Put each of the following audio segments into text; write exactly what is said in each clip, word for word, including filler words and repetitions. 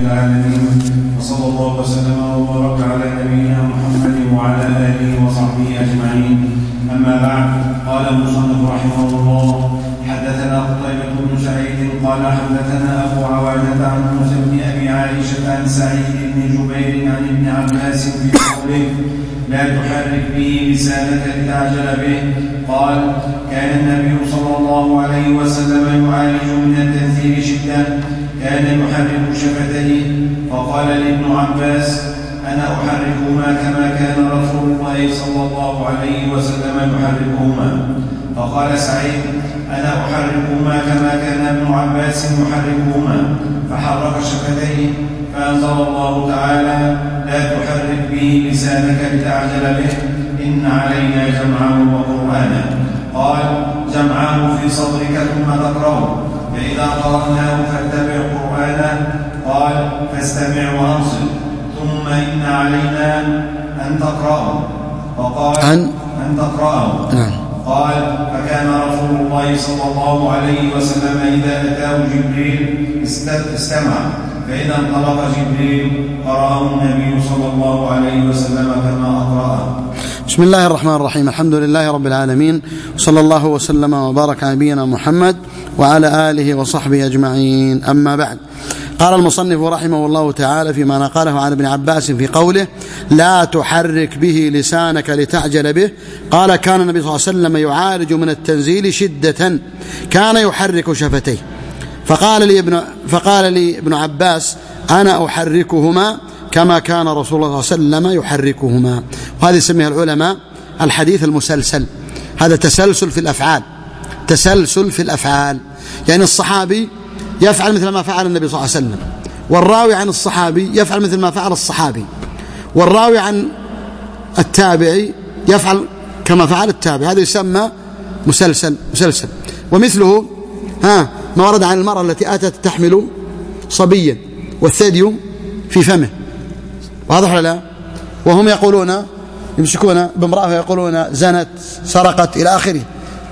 العالمين، وصلى الله وسلم وبارك على نبينا محمد وعلى آله وصحبه أجمعين. أما بعد، قال المصنف رحمه الله: حدثنا قتيبة بن سعيد قال حدثنا أبو عوانة عن موسى بن أبي عائشة عن سعيد بن جبير عن ابن عباس في قوله: لا تحرك به لسانك لتعجل به. قال: كان النبي صلى الله عليه وسلم يعالج من التنفير شدة، كان يحرك شفتيه. فقال لابن عباس: أنا أحركهما كما كان رسول الله صلى الله عليه وسلم يحركهما. فقال سعيد: أنا أحركهما كما كان ابن عباس يحركهما. فحرك شفتيه، فأنزل الله تعالى: لا تحرك به لسانك لتعجل به، إن علينا جمعه وقرآنه. قال: جمعه في صدرك ثم تقرأه، فإذا قرأناه فاتبع قرآنه. قال: فاستمع وأنصت، ثم إن علينا أن تقرأه. فقال: أن, أن تقرأه. نعم. قال: فكان رسول الله صلى الله عليه وسلم إذا أتاه جبريل استمع، فإذا انطلق جبريل قرأه النبي صلى الله عليه وسلم كما أقرأه. بسم الله الرحمن الرحيم. الحمد لله رب العالمين، صلى الله وسلم وبارك على نبينا محمد وعلى آله وصحبه أجمعين. أما بعد، قال المصنف رحمه الله تعالى فيما نقله عن ابن عباس في قوله: لا تحرك به لسانك لتعجل به. قال: كان النبي صلى الله عليه وسلم يعالج من التنزيل شدة، كان يحرك شفتيه. فقال لي ابن, فقال لي ابن عباس: أنا أحركهما كما كان رسول الله صلى الله عليه وسلم يحركهما. وهذه يسميها العلماء الحديث المسلسل. هذا تسلسل في الأفعال، تسلسل في الأفعال، يعني الصحابي يفعل مثل ما فعل النبي صلى الله عليه وسلم، والراوي عن الصحابي يفعل مثل ما فعل الصحابي، والراوي عن التابعي يفعل كما فعل التابعي. هذا يسمى مسلسل مسلسل. ومثله ها ما ورد عن المرأة التي أتت تحمل صبيا والثدي في فمه، واضح ولا لا؟ وهم يقولون، يمسكون بامرأة يقولون زنت، سرقت، إلى آخره،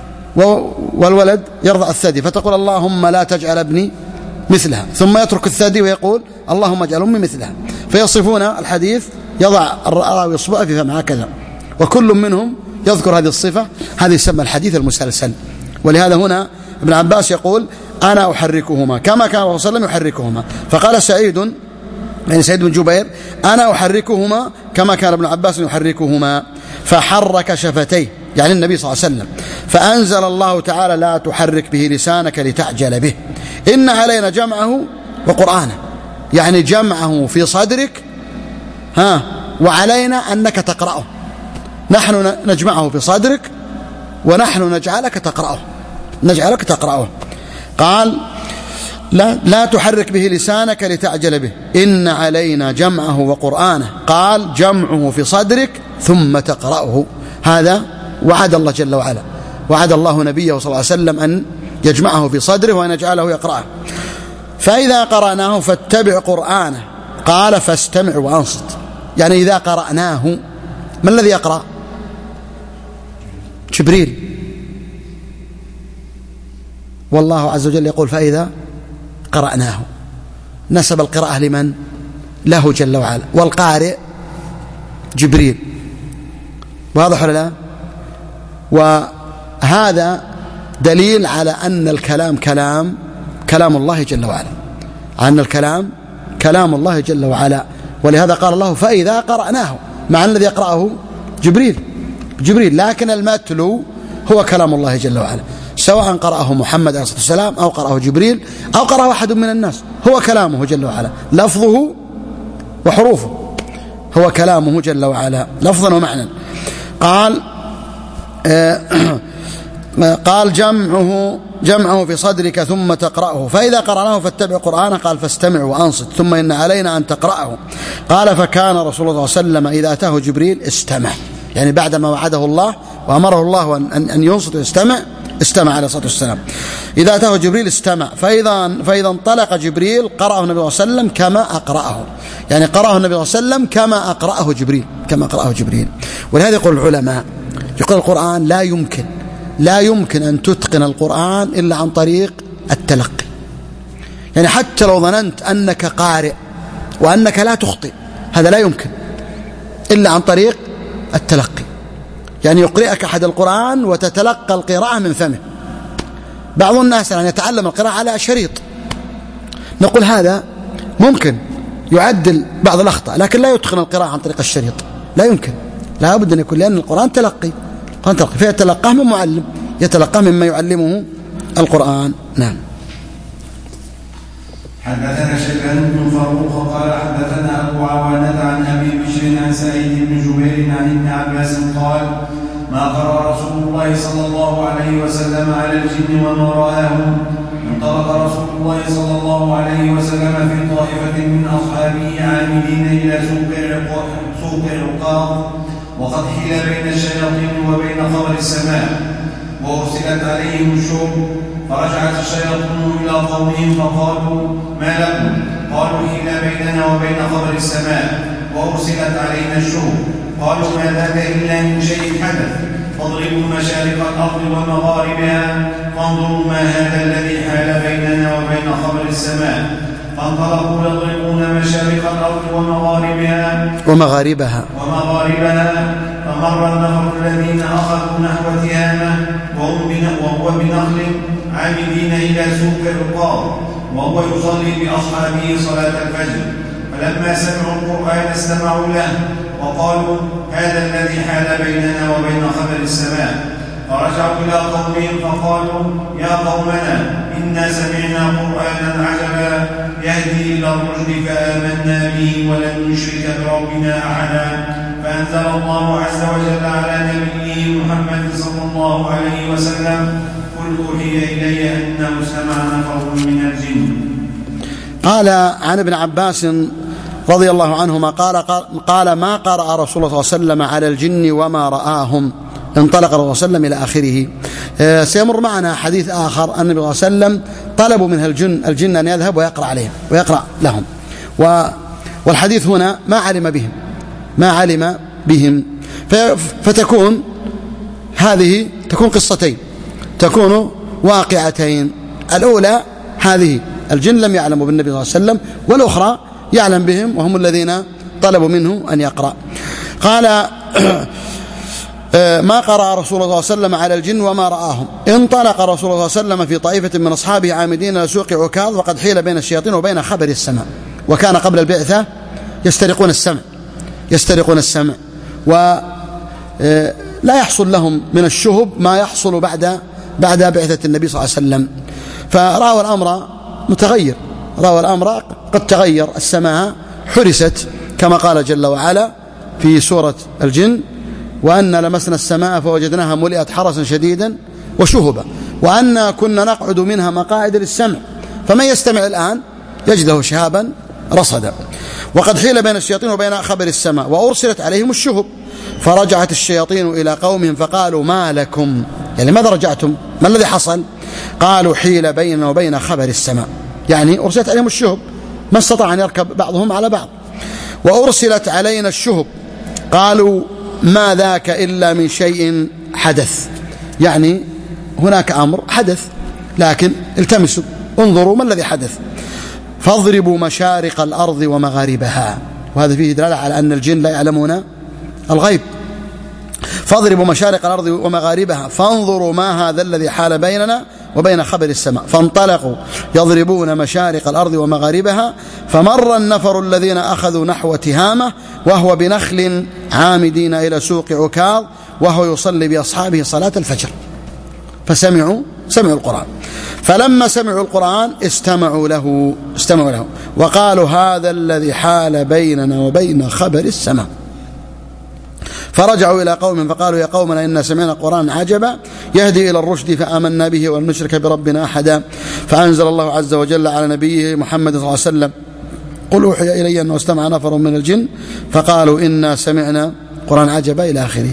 والولد يرضع الثدي، فتقول: اللهم لا تجعل ابني مثلها، ثم يترك الثدي ويقول: اللهم اجعل أمي مثلها. فيصفون الحديث، يضع الراوي إصبعه في فمه هكذا، وكل منهم يذكر هذه الصفة. هذا يسمى الحديث المسلسل. ولهذا هنا ابن عباس يقول: أنا أحركهما كما كان الرسول صلى الله عليه وسلم يحركهما. فقال سعيد، يعني سعيد بن جبير: أنا أحركهما كما كان ابن عباس يحركهما. فحرك شفتيه، يعني النبي صلى الله عليه وسلم. فأنزل الله تعالى: لا تحرك به لسانك لتعجل به، إن علينا جمعه وقرآنه، يعني جمعه في صدرك ها وعلينا أنك تقرأه. نحن نجمعه في صدرك ونحن نجعلك تقرأه، نجعلك تقرأه. قال: لا, لا تحرك به لسانك لتعجل به، إن علينا جمعه وقرآنه. قال: جمعه في صدرك ثم تقرأه. هذا وعد الله جل وعلا، وعد الله نبيه صلى الله عليه وسلم أن يجمعه في صدره وأن يجعله يقرأه. فإذا قرأناه فاتبع قرآنه. قال: فاستمع وأنصت، يعني إذا قرأناه، ما الذي يقرأ؟ جبريل. والله عز وجل يقول: فإذا قرأناه. نسب القراءة لمن؟ له جل وعلا، والقارئ جبريل. واضح ولا لا؟ وهذا دليل على أن الكلام كلام كلام الله جل وعلا، أن الكلام كلام الله جل وعلا. ولهذا قال الله: فإذا قرأناه، مع الذي يقرأه جبريل جبريل لكن المتلو هو كلام الله جل وعلا، سواء قرأه محمد عليه الصلاة والسلام أو قرأه جبريل أو قرأه أحد من الناس، هو كلامه جل وعلا، لفظه وحروفه، هو كلامه جل وعلا لفظا ومعنى. قال قال جمعه جمعه في صدرك ثم تقرأه، فإذا قرأناه فاتبع قرآنه. قال: فاستمع وأنصت، ثم إن علينا أن تقرأه. قال: فكان رسول الله صلى الله عليه وسلم إذا أتاه جبريل استمع، يعني بعدما وعده الله وأمره الله أن ينصت ويستمع، استمع عليه الصلاة والسلام. إذا أتاه جبريل استمع، فإذا, فإذا انطلق جبريل قرأه النبي صلى الله عليه وسلم كما أقرأه، يعني قرأه النبي صلى الله عليه وسلم كما أقرأه جبريل كما أقرأه جبريل. ولهذا يقول العلماء، يقول القرآن لا يمكن لا يمكن أن تتقن القرآن إلا عن طريق التلقي. يعني حتى لو ظننت أنك قارئ وأنك لا تخطئ، هذا لا يمكن إلا عن طريق التلقي، يعني يقرئك أحد القرآن وتتلقى القراءة من فمه. بعض الناس يعني يتعلم القراءة على شريط، نقول هذا ممكن يعدل بعض الأخطاء، لكن لا يتقن القراءة عن طريق الشريط، لا يمكن، لا بد أن يكون، لأن القرآن تلقي، القرآن تلقي فيتلقاه من معلم، يتلقاه مما يعلمه القرآن. نعم. حدثنا شيبان بن فروخ قال حدثنا أبو عوانة عن أبي بشر عن سعيد بن جبير عن ابن عباس قال ما قرأ رسول الله صلى الله عليه وسلم على الجن وما رآهم. انطلق رسول الله صلى الله عليه وسلم في طائفة من أصحابه عامدين إلى سوق عقاظ، وقد حيل بين الشياطين وبين خبر السماء، وأرسلت عليهم الشهب، فرجعت الشياطين إلى قومهم فقالوا ما لكم؟ قالوا حيل بيننا وبين خبر السماء وأرسلت علينا الشهب. قالوا ما ذاك إلا من شيء حدث، فاضربوا مشارق الأرض ومغاربها فانظروا ما هذا الذي حال بيننا وبين خبر السماء. فانطلقوا يضربون مشارق الأرض ومغاربها ومغاربها ومغاربها فمر النفر الذين أخذوا نحو تهامة وهو بنخل عامدين إلى سوق عقاظ، وهو يصلي بأصحابه صلاة الفجر، فلما سمعوا القرآن استمعوا له وقالوا هذا الذي حال بيننا وبين خبر السماء. فرجعوا إلى قومهم فقالوا يا قومنا إنا سمعنا قرآنا عجبا يهدي إلى الرشد فآمنا به ولن نشرك بربنا أحدا. فأنزل الله عز وجل على نبيه محمد صلى الله عليه وسلم قل أوحي إلي أنه استمع نفر من الجن. قال عن ابن عباس رضي الله عنهما قال, قال ما قرأ رسول الله صلى الله عليه وسلم على الجن وما رآهم. انطلق الرسول صلى الله عليه وسلم إلى آخره. آه سيمر معنا حديث آخر أن النبي صلى الله عليه وسلم طلبوا منها الجن الجن أن يذهب ويقرأ عليهم ويقرأ لهم، والحديث هنا ما علم بهم ما علم بهم فتكون هذه تكون قصتين، تكون واقعتين. الأولى هذه الجن لم يعلموا بالنبي صلى الله عليه وسلم، والأخرى يعلم بهم وهم الذين طلبوا منه أن يقرأ. قال ما قرأ رسول الله صلى الله عليه وسلم على الجن وما رآهم. انطلق رسول الله صلى الله عليه وسلم في طائفة من أصحابه عامدين إلى سوق عكاظ، وقد حيل بين الشياطين وبين خبر السماء، وكان قبل البعثة يسترقون السمع يسترقون السمع ولا يحصل لهم من الشهب ما يحصل بعد بعد بعثة النبي صلى الله عليه وسلم. فرأوا الأمر متغير، رأوا الأمر قد تغير، السماء حرست كما قال جل وعلا في سورة الجن وأن لمسنا السماء فوجدناها ملئت حرسا شديدا وشهبا وأن كنا نقعد منها مقاعد للسمع فمن يستمع الآن يجده شهابا رصدا. وقد حيل بين الشياطين وبين خبر السماء وأرسلت عليهم الشهب، فرجعت الشياطين إلى قومهم فقالوا ما لكم، يعني ماذا رجعتم؟ ما الذي حصل؟ قالوا حيل بيننا وبين خبر السماء، يعني أرسلت عليهم الشهب، ما استطاع أن يركب بعضهم على بعض. وأرسلت علينا الشهب قالوا ما ذاك إلا من شيء حدث، يعني هناك أمر حدث لكن التمسوا انظروا ما الذي حدث. فاضربوا مشارق الأرض ومغاربها، وهذا فيه دلالة على أن الجن لا يعلمون الغيب. فاضربوا مشارق الأرض ومغاربها فانظروا ما هذا الذي حال بيننا وبين خبر السماء. فانطلقوا يضربون مشارق الأرض ومغاربها فمر النفر الذين أخذوا نحو تهامة وهو بنخل عامدين إلى سوق عكاظ وهو يصلي بأصحابه صلاة الفجر، فسمعوا سمعوا القرآن، فلما سمعوا القرآن استمعوا له استمعوا له وقالوا هذا الذي حال بيننا وبين خبر السماء. فرجعوا إلى قوم فقالوا يا قومنا إنا سمعنا قرآن عجبا يهدي إلى الرشد فآمنا به ولن نشرك بربنا أحدا. فأنزل الله عز وجل على نبيه محمد صلى الله عليه وسلم قل أوحي إلي أنه استمع نفر من الجن فقالوا إنا سمعنا قرآن عجبا إلى آخره.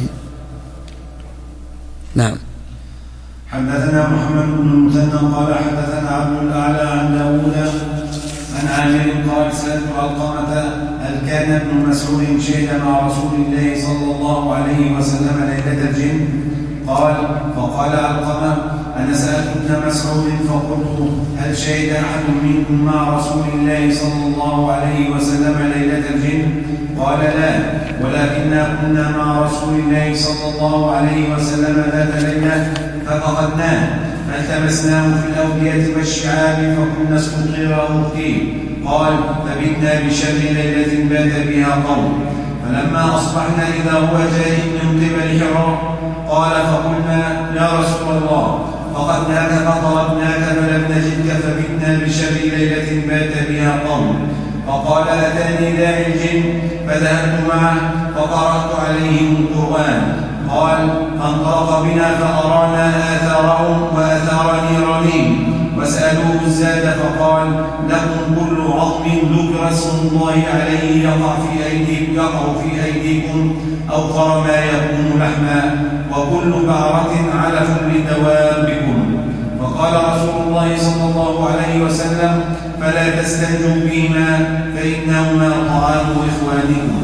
نعم. حدثنا محمد بن المثنى قال حدثنا عبد الأعلى عن داود عن عامر قال سألت علقمة هل كان ابن مسعود شهد مع رسول الله صلى الله عليه وسلم ليلة الجن؟ قال فقال علقمة أنا سألت ابن مسعود فقلت هل شهد أحد منكم مع رسول الله صلى الله عليه وسلم ليلة الجن؟ قال لا، ولكننا كنا مع رسول الله صلى الله عليه وسلم ذات ليلة ففقدناه فالتمسناه في الأودية والشعاب فكنا استطير مختين. قال فبتنا بشر ليلة بات بها قوم، فلما أصبحنا إذا هو جاء من قبل حراء. قال فقلنا يا رسول الله فقدناك فطلبناك فلم نجدك فبتنا بشر ليلة بات بها قوم. فقال أتاني داعي الجن فذهبت معه فقرأت عليهم القرآن. قال فانطلق بنا فأرانا آثارهم وآثار نيرانهم وسألوه الزاد فقال لكم كل عظم ذكر اسم الله عليه يقع في أيديكم, يقع في أيديكم أوقر ما يكون لحما، وكل بعرة علف لدوابكم. فقال رسول الله صلى الله عليه وسلم فلا تستنجوا بهما فإنهما طعام إخوانكم.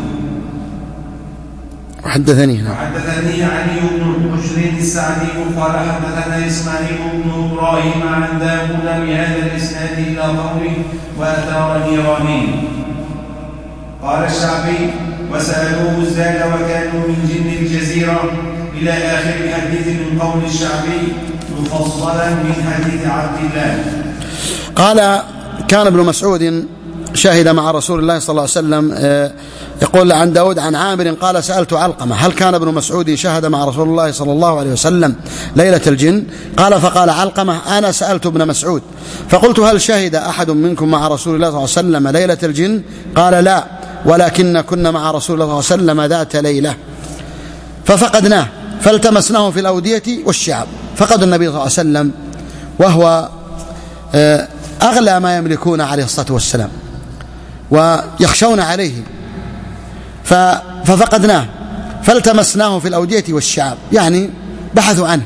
حدثني حدثني علي بن حجر السعدي قال حدثنا إسماعيل بن إبراهيم عن داود بهذا الإسناد إلى قوله وأثار نيرانهم. قال الشعبي وسألوه الزاد وكانوا من جن الجزيرة إلى آخر الحديث من قول الشعبي مفصلا من حديث عبد الله. قال كان ابن مسعود شهد مع رسول الله صلى الله عليه وسلم. يقول عن داود عن عامر قال سألت علقمة هل كان ابن مسعود شهد مع رسول الله صلى الله عليه وسلم ليلة الجن؟ قال فقال علقمة أنا سألت ابن مسعود فقلت هل شهد أحد منكم مع رسول الله صلى الله عليه وسلم ليلة الجن؟ قال لا، ولكن كنا مع رسول الله صلى الله عليه وسلم ذات ليلة ففقدناه فالتمسناه في الأودية والشعب. فقد النبي صلى الله عليه وسلم وهو أغلى ما يملكون عليه الصلاة والسلام ويخشون عليه، ففقدناه فالتمسناه في الأودية والشعب، يعني بحثوا عنه.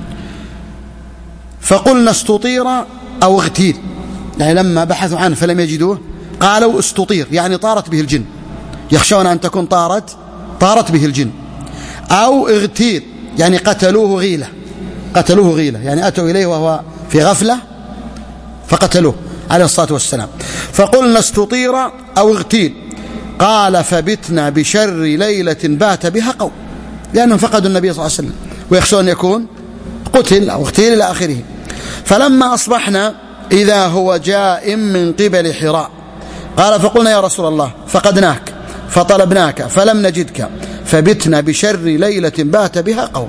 فقلنا استطير أو اغتيل، يعني لما بحثوا عنه فلم يجدوه قالوا استطير، يعني طارت به الجن، يخشون أن تكون طارت طارت به الجن. أو اغتيل يعني قتلوه غيلة، قتلوه غيلة يعني أتوا إليه وهو في غفلة فقتلوه عليه الصلاة والسلام. فقلنا استطير أو اغتيل. قال فبتنا بشر ليلة بات بها قوم، لأنهم فقدوا النبي صلى الله عليه وسلم ويخشون أن يكون قتل أو اغتيل إلى آخره. فلما أصبحنا إذا هو جاء من قبل حراء. قال فقلنا يا رسول الله فقدناك فطلبناك فلم نجدك فبتنا بشر ليلة بات بها قوم.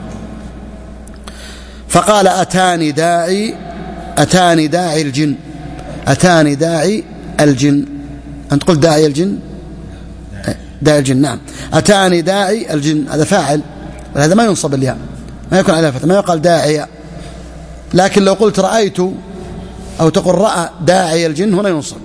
فقال أتاني داعي أتاني داعي الجن أتاني داعي الجن أنت قلت داعي الجن داعي الجن نعم أتاني داعي الجن، هذا فاعل وهذا ما ينصب الياء، ما يكون على فتح، ما يقال داعي. لكن لو قلت رأيت أو تقول رأى داعي الجن هنا ينصب.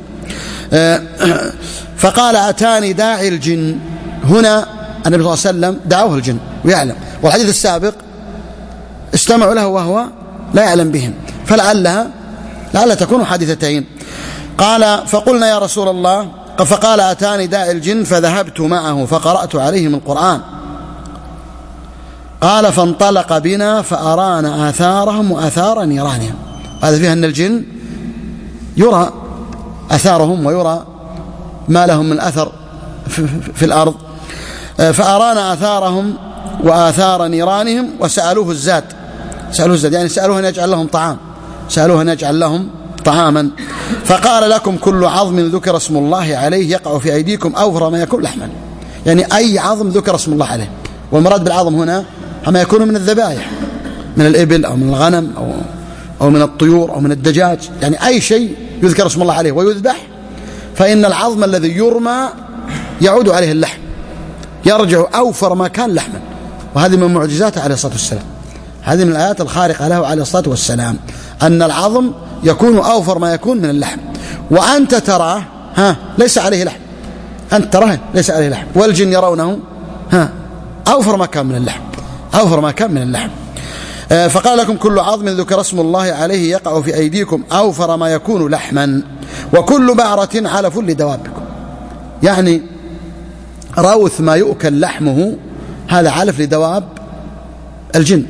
فقال أتاني داعي الجن، هنا النبي صلى الله عليه وسلم دعوه الجن ويعلم، والحديث السابق استمعوا له وهو لا يعلم بهم، فلعلها لعل تكون حادثتين. قال فقلنا يا رسول الله فقال أتاني داعي الجن فذهبت معه فقرأت عليهم القرآن. قال فانطلق بنا فأرانا آثارهم وآثار نيرانهم. هذا فيها أن الجن يرى أثارهم ويرى ما لهم من أثر في الأرض. فأرانا آثارهم وآثار نيرانهم وسألوه الزاد، سألوه الزاد يعني سألوه أن يجعل لهم طعام، سألوه أن يجعل لهم طعاما. فقال لكم كل عظم ذكر اسم الله عليه يقع في أيديكم أوفر ما يكون لحما، يعني أي عظم ذكر اسم الله عليه، والمراد بالعظم هنا ما يكون من الذبائح من الإبل أو من الغنم أو, أو من الطيور أو من الدجاج، يعني أي شيء يذكر اسم الله عليه ويذبح فإن العظم الذي يرمى يعود عليه اللحم، يرجع أوفر ما كان لحما. وهذه من معجزاته عليه الصلاة والسلام، هذه من الآيات الخارقة له عليه الصلاة والسلام، أن العظم يكون أوفر ما يكون من اللحم، وأنت تراه ها ليس عليه لحم، أنت تراه ليس عليه لحم، والجن يرونه ها أوفر ما كان من اللحم، أوفر ما كان من اللحم. فقال لكم كل عظم ذكر اسم الله عليه يقع في أيديكم أوفر ما يكون لحما، وكل بعرة علف لدوابكم، يعني روث ما يؤكل لحمه هذا علف لدواب الجن،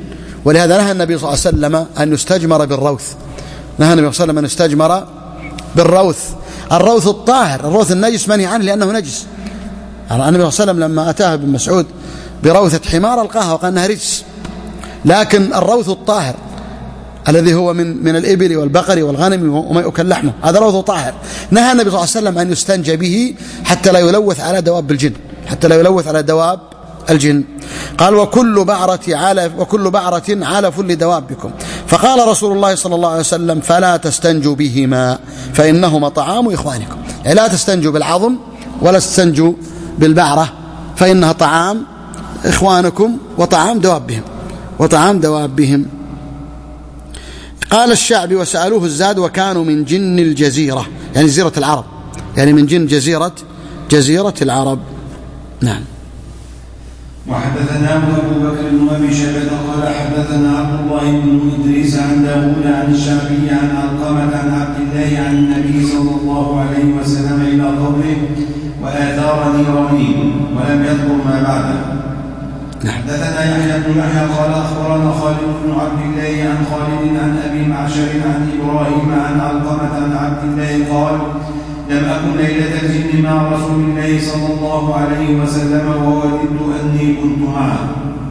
ولهذا نهى النبي صلى الله عليه وسلم أن يستجمر بالروث، نهى النبي صلى الله عليه وسلم أن يستجمر بالروث. الروث الطاهر، الروث النجس منهي عنه لأنه نجس. النبي صلى الله عليه وسلم لما أتاه ابن مسعود بروثة حمار ألقاها وقال أنها رجس، لكن الروث الطاهر الذي هو من من الإبل والبقر والغنم وما يؤكل لحمه هذا روث طاهر، نهى النبي صلى الله عليه وسلم أن يستنجى به حتى لا يلوث على دواب الجن، حتى لا يلوث على دواب الجن. قال وكل بعرة علف وكل بعرة علف لدوابكم. فقال رسول الله صلى الله عليه وسلم فلا تستنجوا بهما فإنهما طعام إخوانكم، يعني لا تستنجوا بالعظم ولا تستنجوا بالبعرة فإنها طعام إخوانكم وطعام دوابهم وطعام دوابهم. قال الشعبي وسألوه الزاد وكانوا من جن الجزيرة، يعني جزيرة العرب، يعني من جن جزيرة جزيرة العرب. نعم. وحدثنا أبو بكر بن أبي شيبة قال حدثنا عبد الله بن إدريس عن داوود عن الشعبي عن علقمة عن عبد الله عن النبي صلى الله عليه وسلم إلى قوله وآثار نيراني ولم يذكر ما بعده. حدثنا يحيى بن يحيى قال أخبرنا خالد بن عبد الله عن خالد عن أبي معشر عن إبراهيم عن علقمة عن عبد الله قال لم أكن ليلة الجن مع رسول الله صلى الله عليه وسلم ووددت أني كنت معه.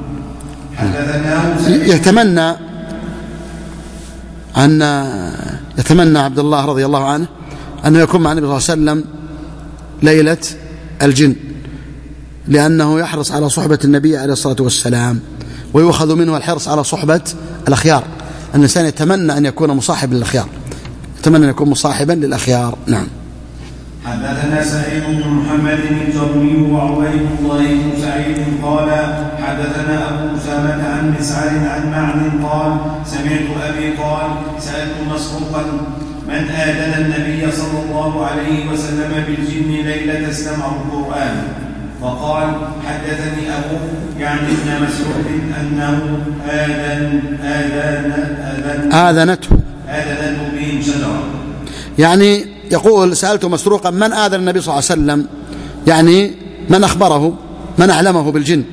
حدثنا يتمنى أن يتمنى عبد الله رضي الله عنه أنه يكون مع النبي صلى الله عليه وسلم ليلة الجن، لأنه يحرص على صحبة النبي عليه الصلاة والسلام، ويؤخذ منه الحرص على صحبة الأخيار. الإنسان يتمنى أن يكون مصاحبا للأخيار، يتمنى أن يكون مصاحبا للأخيار. نعم. حدثنا سعيد بن محمد الجرمي وعبيد الله بن سعيد قال حدثنا أبو أسامة عن مسعر عن معن قال سمعت أبي قال سألت مسروقا من آذن النبي صلى الله عليه وسلم بالجن ليلة استمع القرآن، فقال حدثني أبو يعني ابن مسعود أنه آذن آذن آذن آذنته آذنته بهم شجرة، يعني يقول سألت مسروقا من آذن النبي صلى الله عليه وسلم، يعني من أخبره من أعلمه بالجن.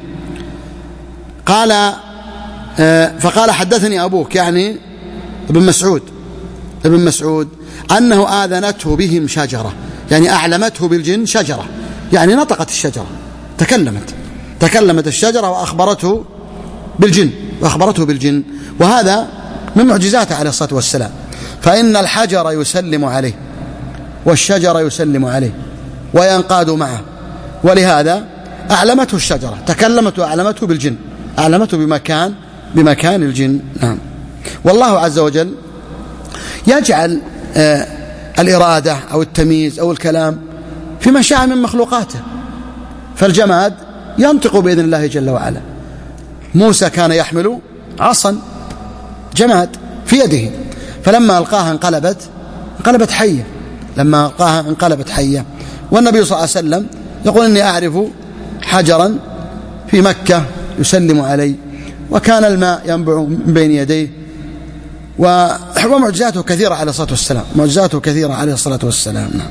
قال فقال حدثني أبوك يعني ابن مسعود ابن مسعود أنه آذنته بهم شجرة، يعني أعلمته بالجن شجرة، يعني نطقت الشجرة، تكلمت تكلمت الشجرة وأخبرته بالجن وأخبرته بالجن وهذا من معجزاته عليه الصلاة والسلام، فإن الحجر يسلم عليه والشجر يسلم عليه وينقاد معه، ولهذا أعلمته الشجرة، تكلمت وأعلمته بالجن، أعلمته بمكان بمكان الجن. نعم. والله عز وجل يجعل آه الإرادة أو التمييز أو الكلام في من شاء من مخلوقاته، فالجماد ينطق بإذن الله جل وعلا. موسى كان يحمل عصا جماد في يده، فلما ألقاها انقلبت انقلبت حية، لما ألقاها انقلبت حية. والنبي صلى الله عليه وسلم يقول إني أعرف حجرا في مكة يسلم علي، وكان الماء ينبع من بين يديه، ومعجزاته كثيرة عليه الصلاة والسلام، معجزاته كثيرة عليه الصلاة والسلام. نعم.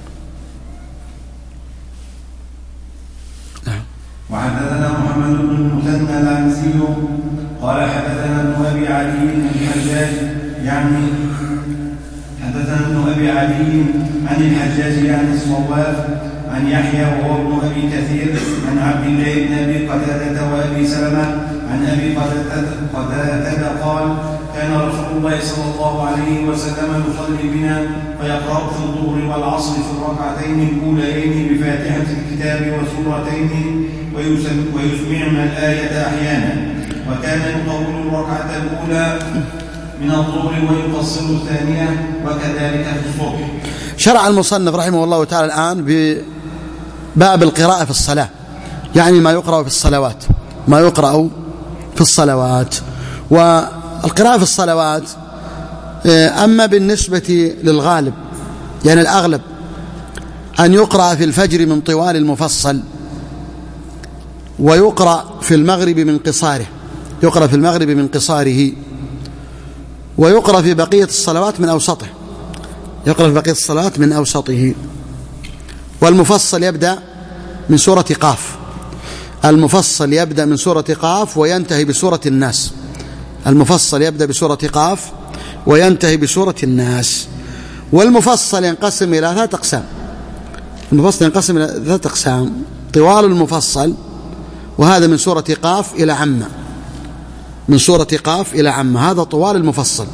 وحدثنا محمد بن المثنى العنزي قال حدثنا ابن أبي علي الحجاج يعني حدثنا ابن أبي علي عن الحجاج يعني الصواف عن يحيى وهو ابن أبي كثير عن عبد الله بن أبي قتادة وأبي سلمة عن أبي قتادة قال كان رسول الله صلى الله عليه وسلم يصلي بنا فيقرأ في الظهر والعصر في الركعتين الأوليين بفاتحة الكتاب وسورتين ويسمعنا الآية أحيانا، وكان يطول الركعة الأولى من الظهر ويقصر الثانية وكذلك في الصبح. شرع المصنف رحمه الله تعالى الآن بباب القراءة في الصلاة، يعني ما يقرأ في الصلوات، ما يقرأ في الصلوات. والقراءة في الصلوات أما بالنسبة للغالب يعني الأغلب أن يقرأ في الفجر من طوال المفصل، ويقرأ في المغرب من قصاره، يقرأ في المغرب من قصاره، ويقرأ في بقية الصلوات من أوسطه، يقرأ في بقية الصلوات من أوسطه. والمفصل يبدأ من سورة قاف، المفصل يبدأ من سورة قاف وينتهي بسورة الناس، المفصل يبدأ بسورة قاف وينتهي بسورة الناس. والمفصل ينقسم إلى ثلاثة أقسام. المفصل ينقسم إلى ثلاثة أقسام: طوال المفصل، وهذا من سورة قاف إلى عامة، من سورة قاف إلى عامة، هذا طوال المفصل.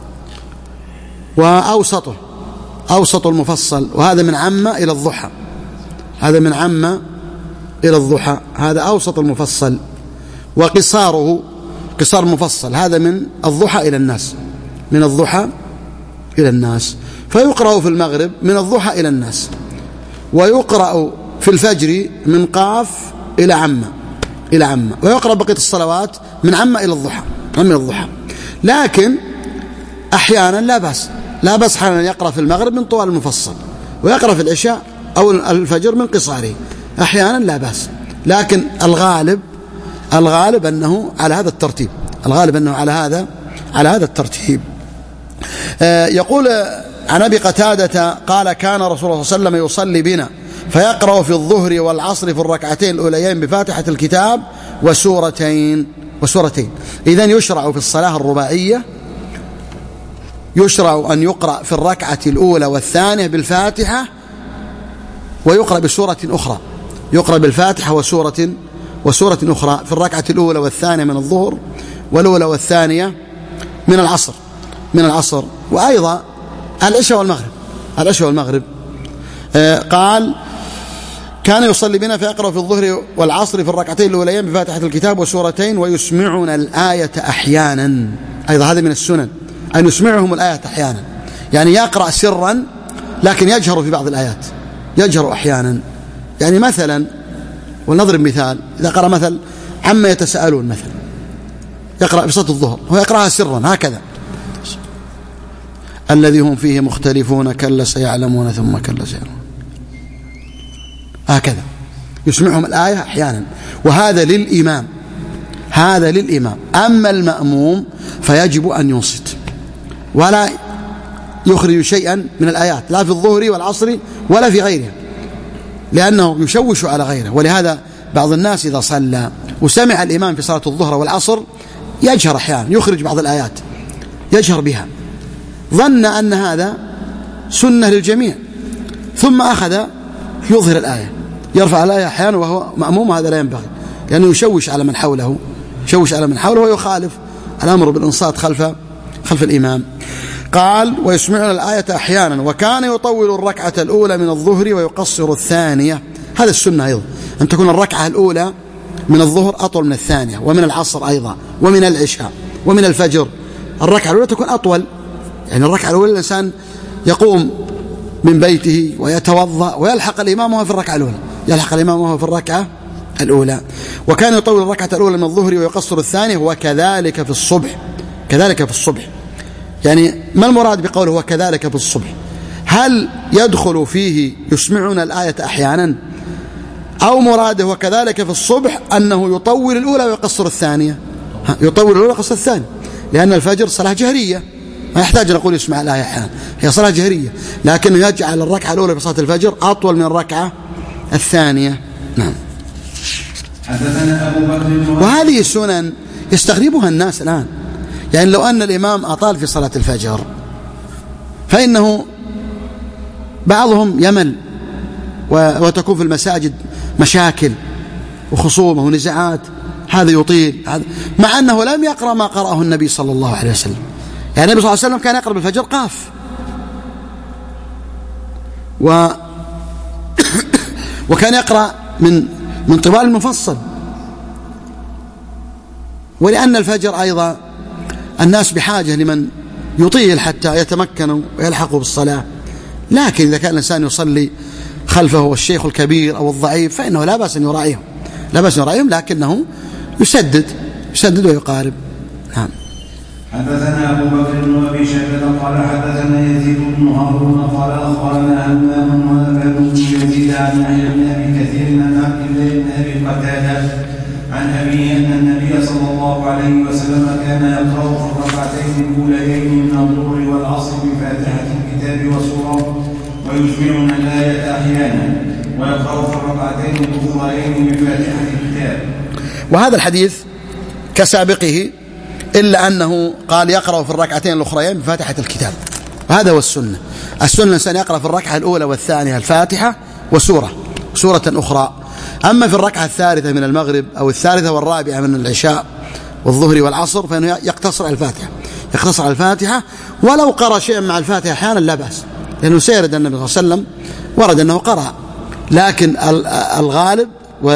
وأوسطه، أوسط المفصل، وهذا من عامة إلى الضحى، هذا من عامة إلى الضحى، هذا أوسط المفصل. وقصاره، قصار المفصل، هذا من الضحى إلى الناس، من الضحى إلى الناس. فيقرأ في المغرب من الضحى إلى الناس، ويقرأ في الفجر من قاف إلى عامة، إلى عامة، ويقرأ بقية الصلوات من عامة إلى الضحى، من الضحى. لكن أحيانا لا بأس، لا بأس أحيانا يقرأ في المغرب من طوال المفصل، ويقرأ في العشاء أو الفجر من قصاره، أحيانا لا بأس. لكن الغالب، الغالب أنه على هذا الترتيب، الغالب أنه على هذا على هذا الترتيب. آه يقول عن أبي قتادة قال: كان رسول الله صلى الله عليه وسلم يصلي بنا فيقرأ في الظهر والعصر في الركعتين الأوليين بفاتحة الكتاب وسورتين وسورتين. إذن يشرع في الصلاة الرباعية، يشرع أن يقرأ في الركعة الأولى والثانية بالفاتحة، ويقرأ بسورة أخرى، يقرأ بالفاتحة وسورة وسورة أخرى في الركعة الأولى والثانية من الظهر، والأولى والثانية من العصر، من العصر، وأيضا العشاء والمغرب، العشاء والمغرب. آه قال: كان يصلي بنا فيقرأ في الظهر والعصر في الركعتين الأوليين بفاتحة الكتاب وسورتين ويسمعنا الآية أحيانا. أيضا هذا من السنن أن يسمعهم الآية أحيانا، يعني يقرأ سرا لكن يجهر في بعض الآيات، يجهر أحيانا. يعني مثلا، ولنضرب مثال، إذا قرأ مثل عما يتساءلون مثلا، يقرأ في صلاة الظهر، هو يقرأها سرا هكذا: الذي هم فيه مختلفون كلا سيعلمون ثم كلا سيعلمون، هكذا يسمعهم الآية أحيانا. وهذا للإمام، هذا للإمام. أما المأموم فيجب أن ينصت ولا يخرج شيئا من الآيات، لا في الظهر والعصر ولا في غيرها، لأنه يشوش على غيره. ولهذا بعض الناس إذا صلى وسمع الإمام في صلاة الظهر والعصر يجهر أحيانا، يخرج بعض الآيات يجهر بها، ظن أن هذا سنة للجميع، ثم أخذ يظهر الآية، يرفع الآية أحيانا وهو مأموم، هذا لا ينبغي، لأنه يشوش على من حوله، يشوش على من حوله ويخالف الأمر بالإنصات خلف خلف الإمام. قال: ويسمعنا الآية أحيانا، وكان يطول الركعة الأولى من الظهر ويقصر الثانية. هذا السنة أيضا، أن تكون الركعة الأولى من الظهر أطول من الثانية، ومن العصر أيضا، ومن العشاء، ومن الفجر. الركعة الأولى تكون أطول، يعني الركعة الأولى الإنسان يقوم من بيته ويتوضأ ويلحق الإمام في الركعة الأولى، يلحق الإمام في الركعة الأولى. وكان يطول الركعة الأولى من الظهر ويقصر الثانية، وكذلك في الصبح، كذلك في الصبح. يعني ما المراد بقوله وكذلك في الصبح؟ هل يدخل فيه يسمعون الآية أحيانا، أو مراده وكذلك في الصبح أنه يطول الأولى ويقصر الثانية؟ يطول الأولى ويقصر الثانية، لأن الفجر صلاة جهرية، ما يحتاج نقول يسمع الآية أحيانا، هي صلاة جهرية، لكنه يجعل الركعة الأولى في صلاة الفجر أطول من الركعة الثانية. نعم. وهذه السنن يستغربها الناس الآن. يعني لو أن الإمام أطال في صلاة الفجر فإنه بعضهم يمل، وتكون في المساجد مشاكل وخصومة ونزاعات، هذا يطيل هذا، مع أنه لم يقرأ ما قرأه النبي صلى الله عليه وسلم. يعني النبي صلى الله عليه وسلم كان يقرأ بالفجر قاف، و وكان يقرأ من من طوال المفصل. ولأن الفجر أيضا الناس بحاجة لمن يطيل حتى يتمكنوا ويلحقوا بالصلاة. لكن إذا كان الإنسان يصلي خلفه الشيخ الكبير أو الضعيف فإنه لا بأس أن يراعيهم، لا بأس أن يراعيهم، لكنه يسدد يسدد ويقارب. نعم. حدثنا أبو بكر بن أبي شيبة قال حدثنا يزيد بن هارون قال أخبرنا همام وأبان بن يزيد عن يحيى بن أبي كثير عن عبد الله بن أبي قتادة عن أبيه أن النبي صلى الله عليه وسلم كان يقرأ في الركعتين الأوليين من الظهر والعصر بفاتحة الكتاب وسورة ويسمعنا الآية أحيانا، ويقرأ في الركعتين الأخريين بفاتحة الكتاب. وهذا الحديث كسابقه إلا أنه قال يقرأ في الركعتين الأخريين بفاتحة الكتاب، وهذا هو السنة. السنة الإنسان يقرأ في الركعة الأولى والثانية الفاتحة وسورة سورة أخرى. أما في الركعة الثالثة من المغرب أو الثالثة والرابعة من العشاء والظهر والعصر فإنه يقتصر على الفاتحة يقتصر على الفاتحة ولو قرأ شيئا مع الفاتحة أحيانا لا بأس، لأنه سيرد النبي صلى الله عليه وسلم ورد أنه قرأ، لكن الغالب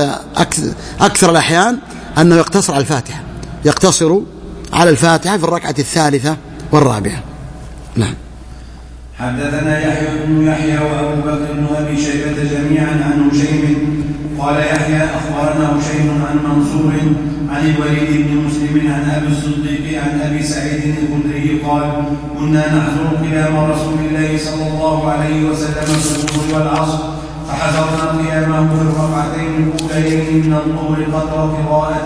وأكثر الأحيان أنه يقتصر على الفاتحة يقتصر على الفاتحة في الركعة الثالثة والرابعة. نعم. حدثنا يحيى بن يحيى وأبو بكر بن أبي شيبة جميعا عن هشيم قال يحيى أخبرنا هشيم عن منصور عن الوليد بن مسلم عن أبي الصديق عن أبي سعيد الخدري قال كنا نحضر قيام رسول الله صلى الله عليه وسلم في الظهر والعصر فحضرنا قيامه في الركعتين الأوليين من الظهر قدر قراءة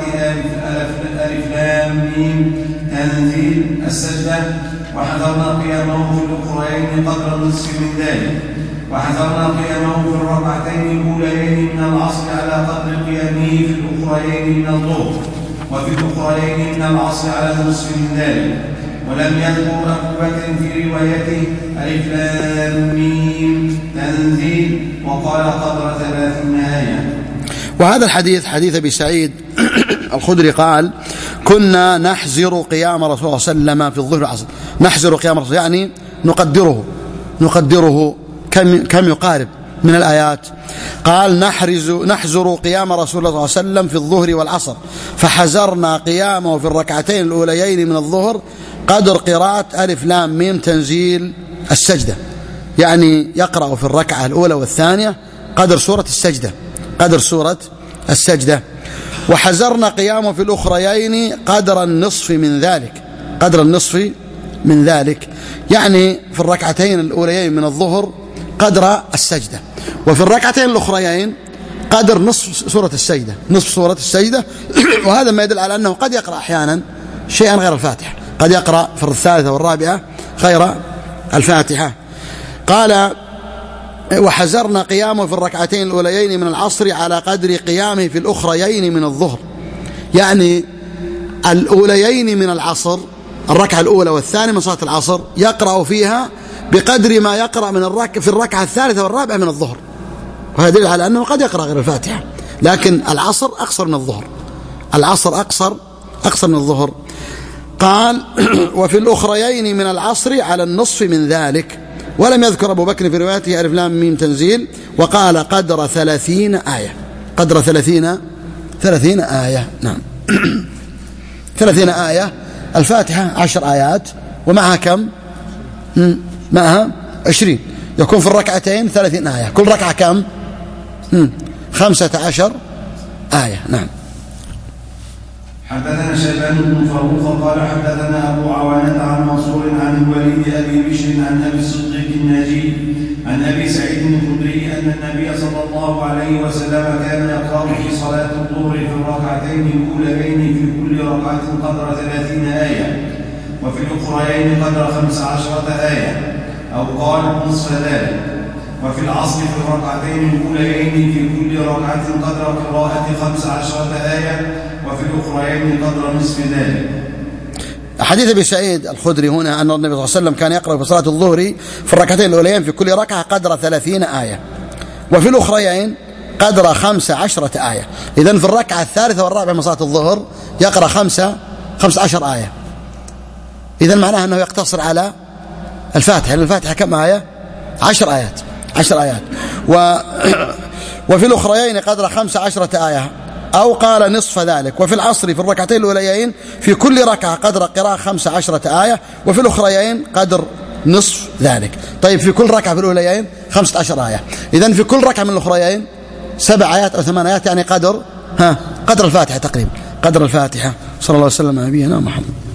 ألف لام ميم تنزيل السجدة، وحضرنا قيامه في الأخرين قدر النصف من ذلك، وحضرنا قيامه في الركعتين الأوليين من العصر على قدر قيامه في الأخرين من الظهر، وفي الأخرين من العصر على النصف من ذلك. ولم يذكر أبو بكر في روايته ألف لام ميم تنزيل وقال قدر ثلاثين آية. وهذا الحديث حديث أبي سعيد الخدري قال كنا نحزر قيام رسول الله صلى الله عليه وسلم في الظهر والعصر. نحزر قيام رسول يعني نقدره نقدره كم كم يقارب من الآيات. قال نحرز نحزر قيام رسول الله صلى الله عليه وسلم في الظهر والعصر فحزرنا قيامه في الركعتين الأوليين من الظهر قدر قراءة ألف لام ميم تنزيل السجدة، يعني يقرأ في الركعة الأولى والثانية قدر سورة السجدة قدر سورة السجدة. وحزرنا قيامه في الأخريين قدر النصف من ذلك قدر النصف من ذلك يعني في الركعتين الأوليين من الظهر قدر السجدة، وفي الركعتين الأخريين قدر نصف سورة السجدة نصف سورة السجدة. وهذا ما يدل على أنه قد يقرأ أحيانا شيئا غير الفاتحة، قد يقرأ في الثالثة والرابعة غير الفاتحة. قال وحزرنا قيامه في الركعتين الأوليين من العصر على قدر قيامه في الأخريين من الظهر، يعني الأوليين من العصر الركعة الأولى والثانية من صلاة العصر يقرأ فيها بقدر ما يقرأ من الركعة في الركعة الثالثة والرابعة من الظهر، وهذا يدل على أنه قد يقرأ غير الفاتحة، لكن العصر أقصر من الظهر العصر أقصر أقصر من الظهر. قال وفي الأخريين من العصر على النصف من ذلك. ولم يذكر أبو بكر في روايته ألف لام ميم تنزيل وقال قدر ثلاثين آية قدر ثلاثين ثلاثين آية. نعم. ثلاثين آية. الفاتحة عشر آيات ومعها كم؟ معها عشرين، يكون في الركعتين ثلاثين آية، كل ركعة كم؟ خمسة عشر آية. نعم. حدثنا شيبان بن فروخ قال حدثنا أبو عوانة عن منصور عن الوليد أبي بشر عن أبي الصديق الناجي عن أبي سعيد الخدري أن النبي صلى الله عليه وسلم كان يقرأ في صلاة الظهر في الركعتين الأوليين في كل ركعة قدر ثلاثين آية، وفي الأخريين قدر خمس عشرة آية أو قال نصف ذلك، وفي العصر في الركعتين الأوليين في كل ركعة قدر قراءة خمس عشرة آية، وفي الأخرين قدر نصف ذلك. حديث أبي سعيد الخدري هنا أن النبي صلى الله عليه وسلم كان يقرأ في صلاة الظهر في الركعتين الأوليين في كل ركعة قدر ثلاثين آية، وفي الأخرين قدر خمس عشرة آية. إذن في الركعة الثالثة والرابعة من صلاة الظهر يقرأ خمسة خمس عشر آية. إذن معناها أنه يقتصر على الفاتحة، الفاتحة كم آية؟ عشر آيات عشر آيات و... وفي الأخرين قدر خمس عشرة آية أو قال نصف ذلك. وفي العصر في الركعتين الأوليين في كل ركعة قدر قراءة خمس عشرة آية، وفي الأخرين قدر نصف ذلك. طيب في كل ركعة في الأوليين خمسة عشر آية، إذن في كل ركعة من الأخرين سبع آيات أو ثمان آيات، يعني قدر ها قدر الفاتحة تقريبا قدر الفاتحة. صلى الله عليه وسلم على نبينا محمد.